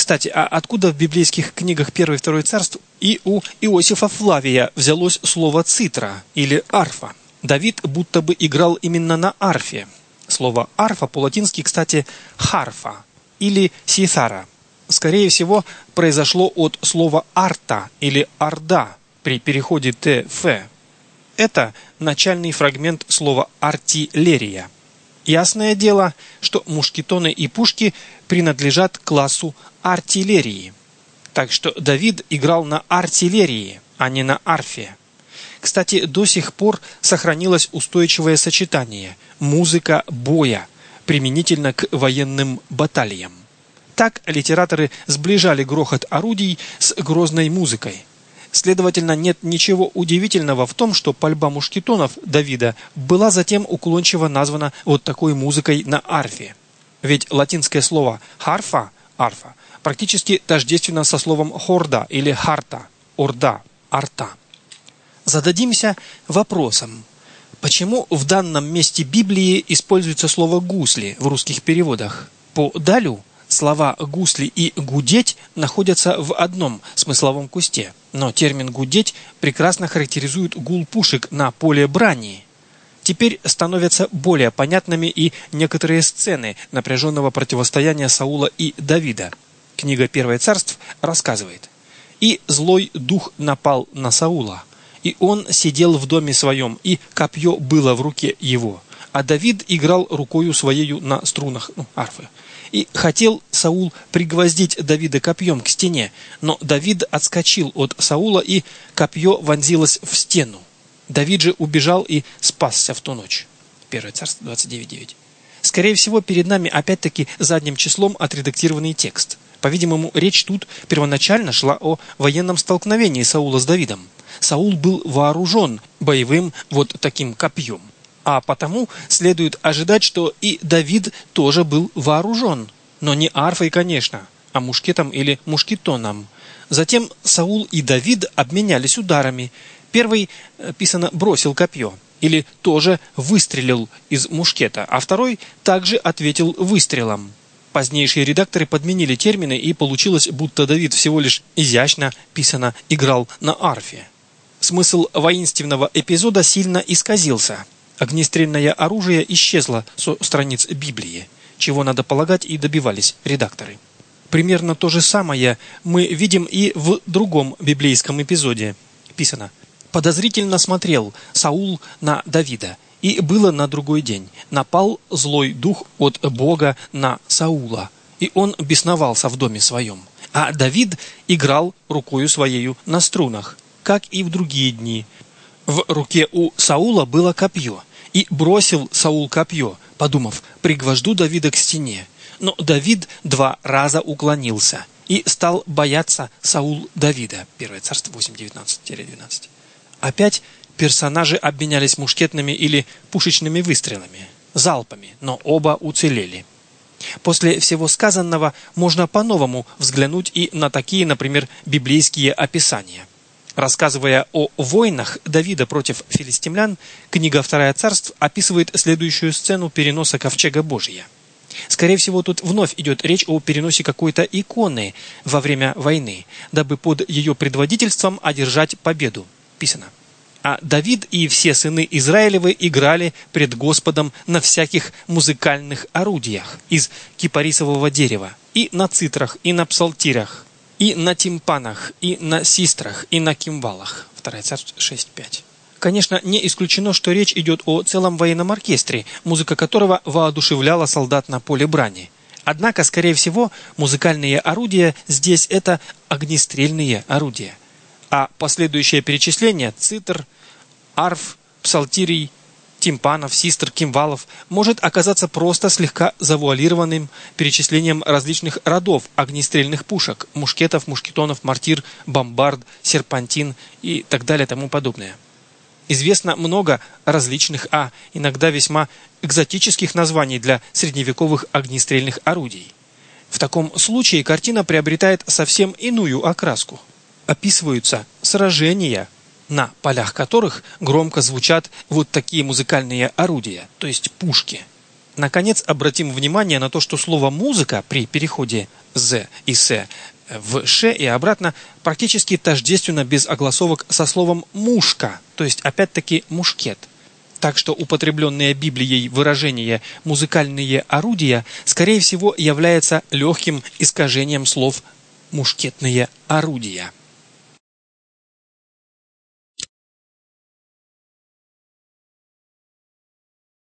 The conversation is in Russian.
Кстати, а откуда в библейских книгах 1 и 2 царств и у Иосифа Флавия взялось слово «цитра» или «арфа»? Давид будто бы играл именно на арфе. Слово «арфа» по-латински, кстати, «харфа» или «ситара». Скорее всего, произошло от слова «арта» или «орда» при переходе «т-ф». Это начальный фрагмент слова «артиллерия». Ясное дело, что мушкетоны и пушки принадлежат к классу артиллерии. Так что Давид играл на артиллерии, а не на арфе. Кстати, до сих пор сохранилось устойчивое сочетание «музыка боя» применительно к военным баталиям. Так литераторы сближали грохот орудий с грозной музыкой. Следовательно, нет ничего удивительного в том, что пальба мушкетонов Давида была затем уклончиво названа вот такой музыкой на арфе. Ведь латинское слово «харфа» – «арфа» практически тождественно со словом «хорда» или «харта» – «орда», «арта». Зададимся вопросом, почему в данном месте Библии используется слово «гусли» в русских переводах? По Далю слова «гусли» и «гудеть» находятся в одном смысловом кусте, но термин «гудеть» прекрасно характеризует гул пушек на поле брани. Теперь становятся более понятными и некоторые сцены напряженного противостояния Саула и Давида. Книга 1 царств рассказывает: «И злой дух напал на Саула, и он сидел в доме своем, и копье было в руке его, а Давид играл рукою своею на струнах арфы. И хотел Саул пригвоздить Давида копьем к стене, но Давид отскочил от Саула, и копье вонзилось в стену. Давид же убежал и спасся в ту ночь». 1 Царств 29:9. Скорее всего, перед нами опять-таки задним числом отредактированный текст. По-видимому, речь тут первоначально шла о военном столкновении Саула с Давидом. Саул был вооружен боевым вот таким копьем. А потому следует ожидать, что и Давид тоже был вооружен. Но не арфой, конечно, а мушкетом или мушкетоном. Затем Саул и Давид обменялись ударами. Первый, писано, бросил копье, или тоже выстрелил из мушкета, а второй также ответил выстрелом. Позднейшие редакторы подменили термины, и получилось, будто Давид всего лишь изящно, писано, играл на арфе. Смысл воинственного эпизода сильно исказился. Огнестрельное оружие исчезло со страниц Библии, чего, надо полагать, и добивались редакторы. Примерно то же самое мы видим и в другом библейском эпизоде. Писано: «Подозрительно смотрел Саул на Давида, и было на другой день. Напал злой дух от Бога на Саула, и он бесновался в доме своем. А Давид играл рукою своею на струнах, как и в другие дни. В руке у Саула было копье, и бросил Саул копье, подумав: пригвожду Давида к стене. Но Давид 2 раза уклонился, и стал бояться Саул Давида». 1 Царств 8:19-12. Опять персонажи обменялись мушкетными или пушечными выстрелами, залпами, но оба уцелели. После всего сказанного можно по-новому взглянуть и на такие, например, библейские описания. Рассказывая о войнах Давида против филистимлян, книга 2 Царств описывает следующую сцену переноса ковчега Божия. Скорее всего, тут вновь идет речь о переносе какой-то иконы во время войны, дабы под ее предводительством одержать победу. Писано: «А Давид и все сыны Израилевы играли пред Господом на всяких музыкальных орудиях из кипарисового дерева, и на цитрах, и на псалтирях, и на тимпанах, и на систрах, и на кимвалах». 2 Царств 6:5. Конечно, не исключено, что речь идет о целом военном оркестре, музыка которого воодушевляла солдат на поле брани. Однако, скорее всего, музыкальные орудия здесь это огнестрельные орудия. А последующее перечисление цитр, арф, псалтирий, тимпанов, систр, кимвалов может оказаться просто слегка завуалированным перечислением различных родов огнестрельных пушек: мушкетов, мушкетонов, мортир, бомбард, серпантин и так далее, тому подобное. Известно много различных, а иногда весьма экзотических названий для средневековых огнестрельных орудий. В таком случае картина приобретает совсем иную окраску. Описываются сражения, на полях которых громко звучат вот такие музыкальные орудия, то есть пушки. Наконец, обратим внимание на то, что слово «музыка» при переходе «з» и «с» в «ш» и обратно практически тождественно без огласовок со словом «мушка», то есть опять-таки «мушкет». Так что употребленное Библией выражение «музыкальные орудия» скорее всего является легким искажением слов «мушкетные орудия».